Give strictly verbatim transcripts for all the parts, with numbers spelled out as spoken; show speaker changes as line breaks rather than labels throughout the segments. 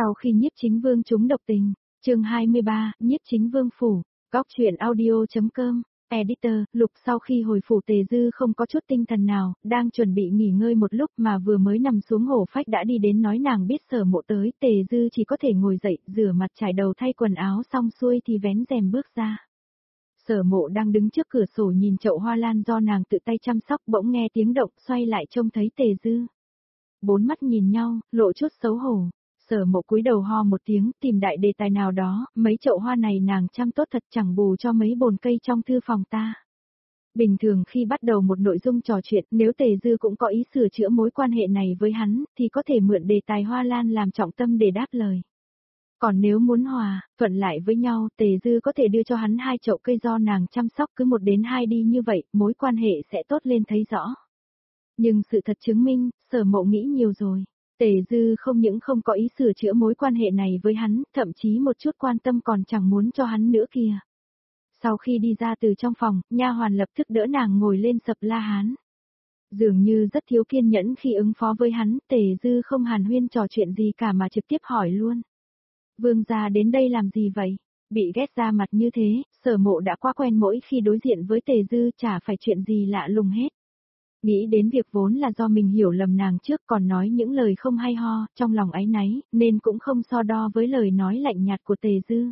Sau khi Nhiếp Chính Vương trúng độc tình, chương hai mươi ba, Nhiếp Chính Vương phủ, góc truyện audio.com, editor, Lục sau khi hồi phủ Tề Dư không có chút tinh thần nào, đang chuẩn bị nghỉ ngơi một lúc mà vừa mới nằm xuống Hổ Phách đã đi đến nói nàng biết Sở Mộ tới, Tề Dư chỉ có thể ngồi dậy, rửa mặt trải đầu thay quần áo xong xuôi thì vén rèm bước ra. Sở Mộ đang đứng trước cửa sổ nhìn chậu hoa lan do nàng tự tay chăm sóc, bỗng nghe tiếng động, xoay lại trông thấy Tề Dư. Bốn mắt nhìn nhau, lộ chút xấu hổ. Sở Mộ cúi đầu ho một tiếng, tìm đại đề tài nào đó, mấy chậu hoa này nàng chăm tốt thật chẳng bù cho mấy bồn cây trong thư phòng ta. Bình thường khi bắt đầu một nội dung trò chuyện, nếu Tề Dư cũng có ý sửa chữa mối quan hệ này với hắn, thì có thể mượn đề tài hoa lan làm trọng tâm để đáp lời. Còn nếu muốn hòa, thuận lại với nhau, Tề Dư có thể đưa cho hắn hai chậu cây do nàng chăm sóc, cứ một đến hai đi như vậy, mối quan hệ sẽ tốt lên thấy rõ. Nhưng sự thật chứng minh, Sở Mộ nghĩ nhiều rồi. Tề Dư không những không có ý sửa chữa mối quan hệ này với hắn, thậm chí một chút quan tâm còn chẳng muốn cho hắn nữa kìa. Sau khi đi ra từ trong phòng, nha hoàn lập tức đỡ nàng ngồi lên sập la hán. Dường như rất thiếu kiên nhẫn khi ứng phó với hắn, Tề Dư không hàn huyên trò chuyện gì cả mà trực tiếp hỏi luôn. Vương gia đến đây làm gì vậy? Bị ghét ra mặt như thế, Sở Mộ đã quá quen mỗi khi đối diện với Tề Dư chả phải chuyện gì lạ lùng hết. Nghĩ đến việc vốn là do mình hiểu lầm nàng trước còn nói những lời không hay ho, trong lòng áy náy, nên cũng không so đo với lời nói lạnh nhạt của Tề Dư.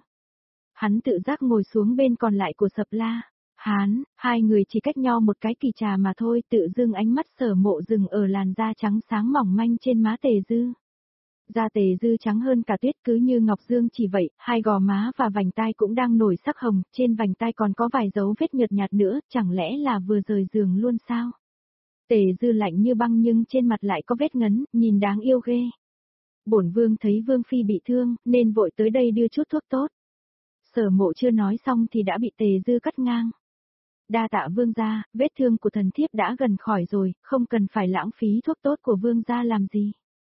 Hắn tự giác ngồi xuống bên còn lại của sập la. Hán, hai người chỉ cách nhau một cái kỳ trà mà thôi, tự dưng ánh mắt Sở Mộ dừng ở làn da trắng sáng mỏng manh trên má Tề Dư. Da Tề Dư trắng hơn cả tuyết cứ như ngọc dương chỉ vậy, hai gò má và vành tai cũng đang nổi sắc hồng, trên vành tai còn có vài dấu vết nhợt nhạt nữa, chẳng lẽ là vừa rời giường luôn sao? Tề Dư lạnh như băng nhưng trên mặt lại có vết ngấn, nhìn đáng yêu ghê. Bổn vương thấy Vương phi bị thương, nên vội tới đây đưa chút thuốc tốt. Sở Mộ chưa nói xong thì đã bị Tề Dư cắt ngang. Đa tạ vương gia, vết thương của thần thiếp đã gần khỏi rồi, không cần phải lãng phí thuốc tốt của vương gia làm gì.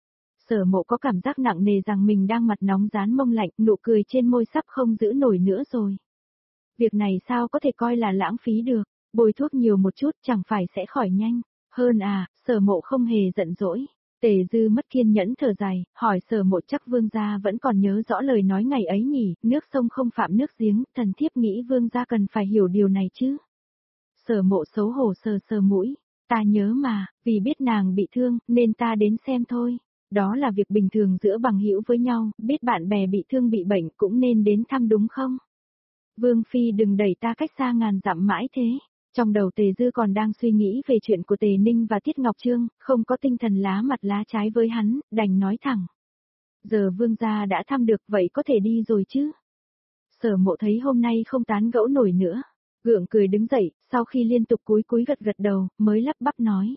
Sở Mộ có cảm giác nặng nề rằng mình đang mặt nóng rán mông lạnh, nụ cười trên môi sắp không giữ nổi nữa rồi. Việc này sao có thể coi là lãng phí được, bôi thuốc nhiều một chút chẳng phải sẽ khỏi nhanh. Hơn à, Sở Mộ không hề giận dỗi. Tề Dư mất kiên nhẫn thở dài, hỏi Sở Mộ chắc vương gia vẫn còn nhớ rõ lời nói ngày ấy nhỉ, nước sông không phạm nước giếng, thần thiếp nghĩ vương gia cần phải hiểu điều này chứ. Sở Mộ xấu hổ sờ sờ mũi, ta nhớ mà, vì biết nàng bị thương, nên ta đến xem thôi. Đó là việc bình thường giữa bằng hữu với nhau, biết bạn bè bị thương bị bệnh cũng nên đến thăm đúng không? Vương phi đừng đẩy ta cách xa ngàn dặm mãi thế. Trong đầu Tề Dư còn đang suy nghĩ về chuyện của Tề Ninh và Tiết Ngọc Trương, không có tinh thần lá mặt lá trái với hắn, đành nói thẳng. Giờ vương gia đã thăm được vậy có thể đi rồi chứ? Sở Mộ thấy hôm nay không tán gẫu nổi nữa, gượng cười đứng dậy, sau khi liên tục cúi cúi gật gật đầu, mới lắp bắp nói.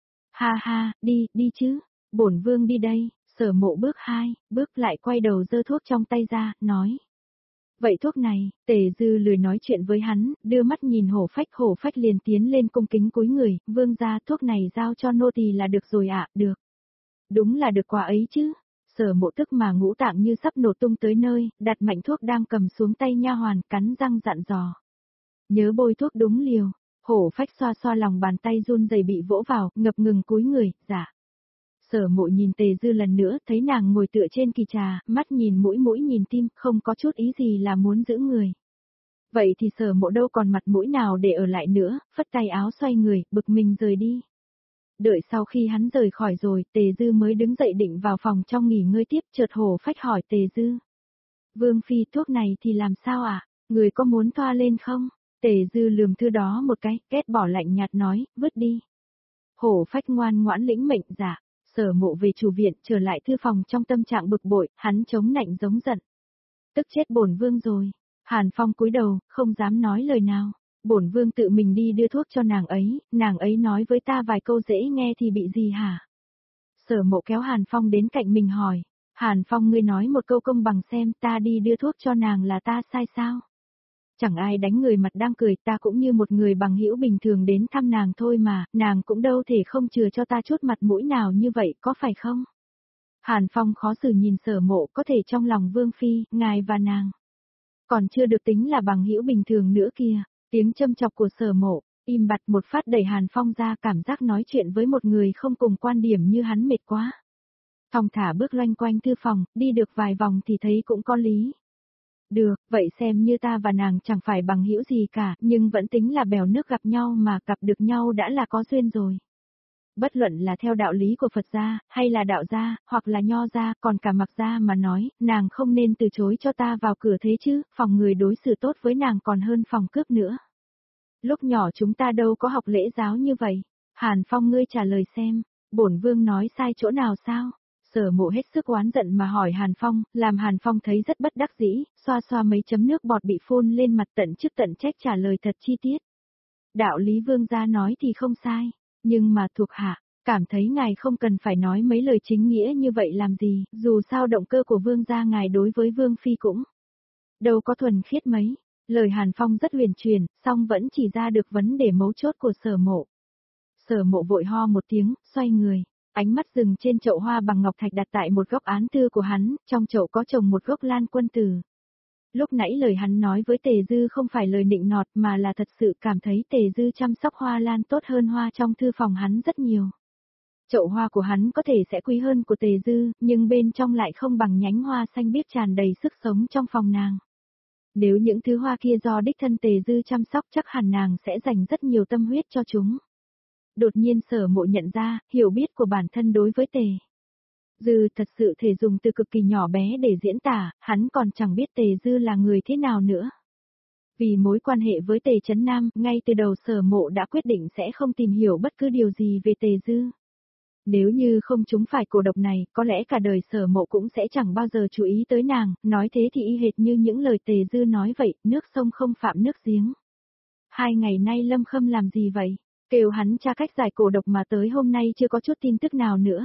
Ha ha, đi, đi chứ, bổn vương đi đây. Sở Mộ bước hai, bước lại quay đầu giơ thuốc trong tay ra, nói. Vậy thuốc này, Tề Dư lười nói chuyện với hắn, đưa mắt nhìn Hổ Phách, Hổ Phách liền tiến lên cung kính cúi người, vương gia thuốc này giao cho nô tỳ là được rồi ạ, à, được. Đúng là được quả ấy chứ. Sở Mộ tức mà ngũ tạng như sắp nổ tung tới nơi, đặt mạnh thuốc đang cầm xuống tay nha hoàn, cắn răng dặn dò. Nhớ bôi thuốc đúng liều. Hổ Phách xoa xoa lòng bàn tay run rẩy bị vỗ vào, ngập ngừng cúi người, dạ. Sở Mộ nhìn Tề Dư lần nữa, thấy nàng ngồi tựa trên kỳ trà, mắt nhìn mũi mũi nhìn tim, không có chút ý gì là muốn giữ người. Vậy thì Sở Mộ đâu còn mặt mũi nào để ở lại nữa, phất tay áo xoay người, bực mình rời đi. Đợi sau khi hắn rời khỏi rồi, Tề Dư mới đứng dậy định vào phòng trong nghỉ ngơi tiếp, chợt Hổ Phách hỏi Tề Dư. Vương phi thuốc này thì làm sao ạ? À? Người có muốn thoa lên không? Tề Dư lườm thư đó một cái, ghét bỏ lạnh nhạt nói, vứt đi. Hổ Phách ngoan ngoãn lĩnh mệnh dạ. Sở Mộ về chủ viện, trở lại thư phòng trong tâm trạng bực bội, hắn chống nạnh giống giận. Tức chết bổn vương rồi. Hàn Phong cúi đầu, không dám nói lời nào. Bổn vương tự mình đi đưa thuốc cho nàng ấy, nàng ấy nói với ta vài câu dễ nghe thì bị gì hả? Sở Mộ kéo Hàn Phong đến cạnh mình hỏi. Hàn Phong ngươi nói một câu công bằng xem, ta đi đưa thuốc cho nàng là ta sai sao? Chẳng ai đánh người mặt đang cười, ta cũng như một người bằng hữu bình thường đến thăm nàng thôi mà, nàng cũng đâu thể không chừa cho ta chút mặt mũi nào như vậy, có phải không? Hàn Phong khó xử nhìn Sở Mộ, có thể trong lòng Vương phi, ngài và nàng còn chưa được tính là bằng hữu bình thường nữa kìa. Tiếng châm chọc của Sở Mộ, im bặt một phát đẩy Hàn Phong ra, cảm giác nói chuyện với một người không cùng quan điểm như hắn mệt quá. Thong thả bước loanh quanh thư phòng, đi được vài vòng thì thấy cũng có lý. Được, vậy xem như ta và nàng chẳng phải bằng hữu gì cả, nhưng vẫn tính là bèo nước gặp nhau mà gặp được nhau đã là có duyên rồi. Bất luận là theo đạo lý của Phật gia, hay là đạo gia, hoặc là nho gia, còn cả mặc gia mà nói, nàng không nên từ chối cho ta vào cửa thế chứ, phòng người đối xử tốt với nàng còn hơn phòng cướp nữa. Lúc nhỏ chúng ta đâu có học lễ giáo như vậy. Hàn Phong ngươi trả lời xem, bổn vương nói sai chỗ nào sao? Sở Mộ hết sức oán giận mà hỏi Hàn Phong, làm Hàn Phong thấy rất bất đắc dĩ, xoa xoa mấy chấm nước bọt bị phun lên mặt tận chức tận trách trả lời thật chi tiết. Đạo lý vương gia nói thì không sai, nhưng mà thuộc hạ, cảm thấy ngài không cần phải nói mấy lời chính nghĩa như vậy làm gì, dù sao động cơ của vương gia ngài đối với vương phi cũng đâu có thuần khiết mấy. Lời Hàn Phong rất huyền truyền, song vẫn chỉ ra được vấn đề mấu chốt của Sở Mộ. Sở Mộ vội ho một tiếng, xoay người, ánh mắt dừng trên chậu hoa bằng ngọc thạch đặt tại một góc án thư của hắn, trong chậu có trồng một gốc lan quân tử. Lúc nãy lời hắn nói với Tề Dư không phải lời nịnh nọt mà là thật sự cảm thấy Tề Dư chăm sóc hoa lan tốt hơn hoa trong thư phòng hắn rất nhiều. Chậu hoa của hắn có thể sẽ quý hơn của Tề Dư, nhưng bên trong lại không bằng nhánh hoa xanh biếc tràn đầy sức sống trong phòng nàng. Nếu những thứ hoa kia do đích thân Tề Dư chăm sóc chắc hẳn nàng sẽ dành rất nhiều tâm huyết cho chúng. Đột nhiên Sở Mộ nhận ra, hiểu biết của bản thân đối với Tề Dư thật sự thể dùng từ cực kỳ nhỏ bé để diễn tả, hắn còn chẳng biết Tề Dư là người thế nào nữa. Vì mối quan hệ với Tề Chấn Nam, ngay từ đầu Sở Mộ đã quyết định sẽ không tìm hiểu bất cứ điều gì về Tề Dư. Nếu như không chúng phải cổ độc này, có lẽ cả đời Sở Mộ cũng sẽ chẳng bao giờ chú ý tới nàng, nói thế thì y hệt như những lời Tề Dư nói vậy, nước sông không phạm nước giếng. Hai ngày nay Lâm Khâm làm gì vậy? Kêu hắn tra cách giải cổ độc mà tới hôm nay chưa có chút tin tức nào nữa.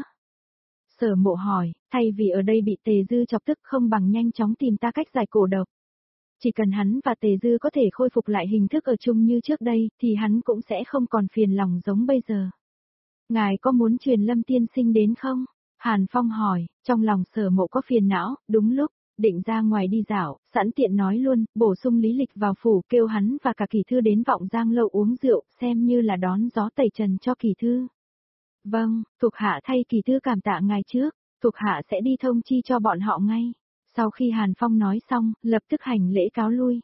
Sở Mộ hỏi, thay vì ở đây bị Tề Dư chọc tức không bằng nhanh chóng tìm ta cách giải cổ độc. Chỉ cần hắn và Tề Dư có thể khôi phục lại hình thức ở chung như trước đây, thì hắn cũng sẽ không còn phiền lòng giống bây giờ. Ngài có muốn truyền Lâm tiên sinh đến không? Hàn Phong hỏi, trong lòng Sở Mộ có phiền não, đúng lúc, định ra ngoài đi dạo, sẵn tiện nói luôn, bổ sung lý lịch vào phủ kêu hắn và cả Kỳ Thư đến Vọng Giang Lâu uống rượu, xem như là đón gió tẩy trần cho Kỳ Thư. Vâng, thuộc hạ thay Kỳ Thư cảm tạ ngài trước, thuộc hạ sẽ đi thông chi cho bọn họ ngay. Sau khi Hàn Phong nói xong, lập tức hành lễ cáo lui.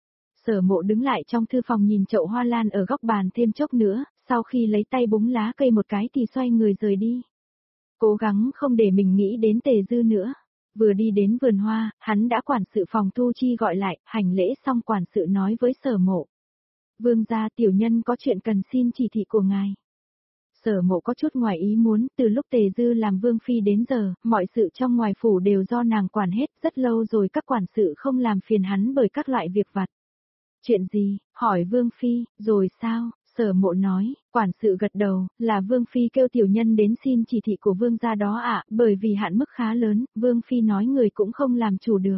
Sở Mộ đứng lại trong thư phòng nhìn chậu hoa lan ở góc bàn thêm chốc nữa, sau khi lấy tay búng lá cây một cái thì xoay người rời đi. Cố gắng không để mình nghĩ đến Tề Dư nữa. Vừa đi đến vườn hoa, hắn đã quản sự phòng Tu Chi gọi lại, hành lễ xong quản sự nói với Sở Mộ. Vương gia tiểu nhân có chuyện cần xin chỉ thị của ngài. Sở Mộ có chút ngoài ý muốn, từ lúc Tề Dư làm vương phi đến giờ, mọi sự trong ngoài phủ đều do nàng quản hết, rất lâu rồi các quản sự không làm phiền hắn bởi các loại việc vặt. Chuyện gì? Hỏi vương phi, rồi sao? Sở Mộ nói, quản sự gật đầu, là vương phi kêu tiểu nhân đến xin chỉ thị của vương gia đó ạ, bởi vì hạn mức khá lớn, vương phi nói người cũng không làm chủ được.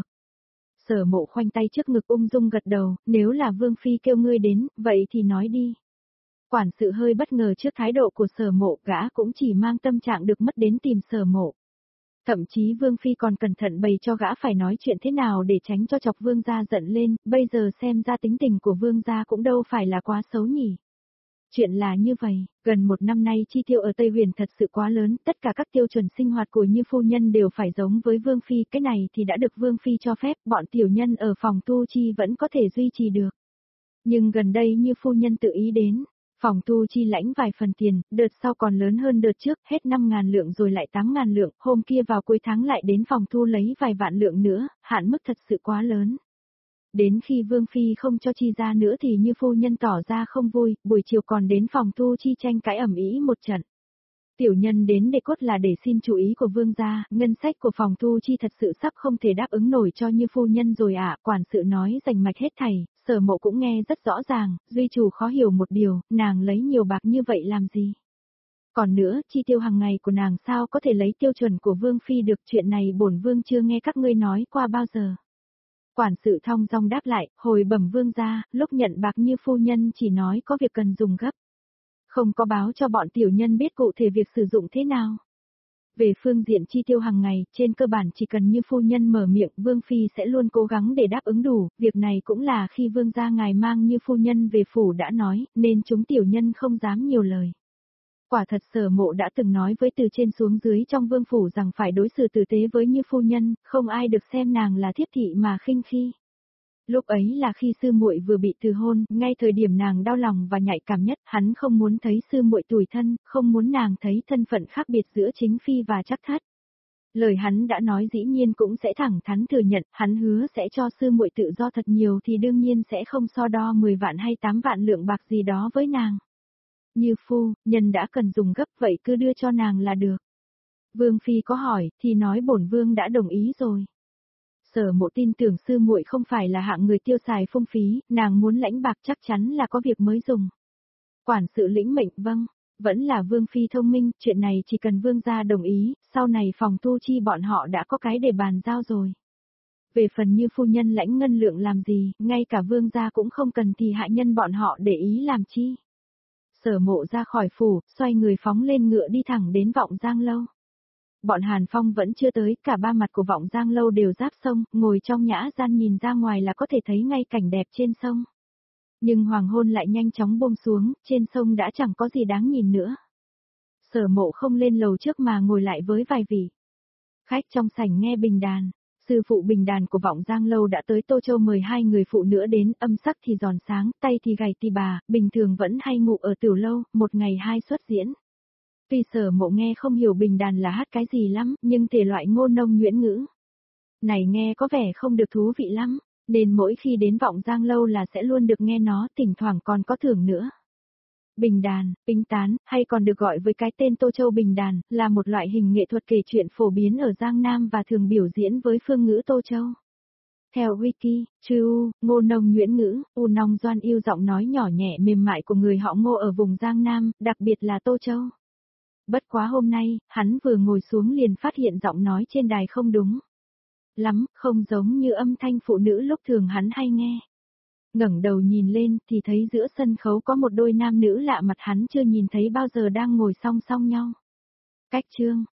Sở Mộ khoanh tay trước ngực ung dung gật đầu, nếu là vương phi kêu ngươi đến, vậy thì nói đi. Quản sự hơi bất ngờ trước thái độ của Sở Mộ, gã cũng chỉ mang tâm trạng được mất đến tìm Sở Mộ. Thậm chí Vương Phi còn cẩn thận bày cho gã phải nói chuyện thế nào để tránh cho chọc Vương gia giận lên, bây giờ xem ra tính tình của Vương gia cũng đâu phải là quá xấu nhỉ. Chuyện là như vậy, gần một năm nay chi tiêu ở Tây Huyền thật sự quá lớn, tất cả các tiêu chuẩn sinh hoạt của Như phu nhân đều phải giống với Vương Phi, cái này thì đã được Vương Phi cho phép, bọn tiểu nhân ở phòng tu chi vẫn có thể duy trì được. Nhưng gần đây Như phu nhân tự ý đến. Phòng tu chi lãnh vài phần tiền, đợt sau còn lớn hơn đợt trước, hết năm ngàn lượng rồi lại tám ngàn lượng, hôm kia vào cuối tháng lại đến phòng thu lấy vài vạn lượng nữa, hạn mức thật sự quá lớn. Đến khi Vương Phi không cho chi ra nữa thì Như phu nhân tỏ ra không vui, buổi chiều còn đến phòng tu chi tranh cãi ầm ĩ một trận. Tiểu nhân đến để cốt là để xin chú ý của Vương gia, ngân sách của phòng tu chi thật sự sắp không thể đáp ứng nổi cho Như phu nhân rồi ạ, à, quản sự nói rành mạch hết thảy. Sở Mộ cũng nghe rất rõ ràng, duy chủ khó hiểu một điều, nàng lấy nhiều bạc như vậy làm gì? Còn nữa, chi tiêu hàng ngày của nàng sao có thể lấy tiêu chuẩn của Vương Phi được, chuyện này bổn Vương chưa nghe các ngươi nói qua bao giờ. Quản sự thong dong đáp lại, hồi bẩm Vương gia, lúc nhận bạc Như phu nhân chỉ nói có việc cần dùng gấp. Không có báo cho bọn tiểu nhân biết cụ thể việc sử dụng thế nào. Về phương diện chi tiêu hàng ngày, trên cơ bản chỉ cần Như phu nhân mở miệng, Vương Phi sẽ luôn cố gắng để đáp ứng đủ, việc này cũng là khi Vương gia ngài mang Như phu nhân về phủ đã nói, nên chúng tiểu nhân không dám nhiều lời. Quả thật Sở Mộ đã từng nói với từ trên xuống dưới trong vương phủ rằng phải đối xử tử tế với Như phu nhân, không ai được xem nàng là thiếp thị mà khinh khi. Lúc ấy là khi sư muội vừa bị từ hôn, ngay thời điểm nàng đau lòng và nhạy cảm nhất, hắn không muốn thấy sư muội tủi thân, không muốn nàng thấy thân phận khác biệt giữa chính phi và Trác Thất. Lời hắn đã nói dĩ nhiên cũng sẽ thẳng thắn thừa nhận, hắn hứa sẽ cho sư muội tự do thật nhiều thì đương nhiên sẽ không so đo mười vạn hay tám vạn lượng bạc gì đó với nàng. Như phu, nhân đã cần dùng gấp vậy cứ đưa cho nàng là được. Vương phi có hỏi, thì nói bổn vương đã đồng ý rồi. Sở Mộ tin tưởng sư muội không phải là hạng người tiêu xài phung phí, nàng muốn lãnh bạc chắc chắn là có việc mới dùng. Quản sự lĩnh mệnh, vâng, vẫn là vương phi thông minh, chuyện này chỉ cần vương gia đồng ý, sau này phòng tu chi bọn họ đã có cái để bàn giao rồi. Về phần Như phu nhân lãnh ngân lượng làm gì, ngay cả vương gia cũng không cần thì hạ nhân bọn họ để ý làm chi. Sở Mộ ra khỏi phủ, xoay người phóng lên ngựa đi thẳng đến Vọng Giang Lâu. Bọn Hàn Phong vẫn chưa tới, cả ba mặt của Vọng Giang Lâu đều giáp sông, ngồi trong nhã gian nhìn ra ngoài là có thể thấy ngay cảnh đẹp trên sông. Nhưng hoàng hôn lại nhanh chóng buông xuống, trên sông đã chẳng có gì đáng nhìn nữa. Sở Mộ không lên lầu trước mà ngồi lại với vài vị khách trong sảnh nghe bình đàn. Sư phụ bình đàn của Vọng Giang Lâu đã tới Tô Châu mời hai người phụ nữa đến, âm sắc thì giòn sáng, tay thì gầy tì bà, bình thường vẫn hay ngủ ở tiểu lâu, một ngày hai suất diễn. Tuy Sở Mộ nghe không hiểu bình đàn là hát cái gì lắm, nhưng thể loại ngô nông nhuyễn ngữ này nghe có vẻ không được thú vị lắm, nên mỗi khi đến Vọng Giang Lâu là sẽ luôn được nghe nó, thỉnh thoảng còn có thưởng nữa. Bình đàn, pính tán, hay còn được gọi với cái tên Tô Châu bình đàn, là một loại hình nghệ thuật kể chuyện phổ biến ở Giang Nam và thường biểu diễn với phương ngữ Tô Châu. Theo Wiki, chư U, ngô nông nhuyễn ngữ, U nong doan yêu giọng nói nhỏ nhẹ mềm mại của người họ Ngô ở vùng Giang Nam, đặc biệt là Tô Châu. Bất quá hôm nay, hắn vừa ngồi xuống liền phát hiện giọng nói trên đài không đúng lắm, không giống như âm thanh phụ nữ lúc thường hắn hay nghe. Ngẩng đầu nhìn lên thì thấy giữa sân khấu có một đôi nam nữ lạ mặt hắn chưa nhìn thấy bao giờ đang ngồi song song nhau. Cách chương,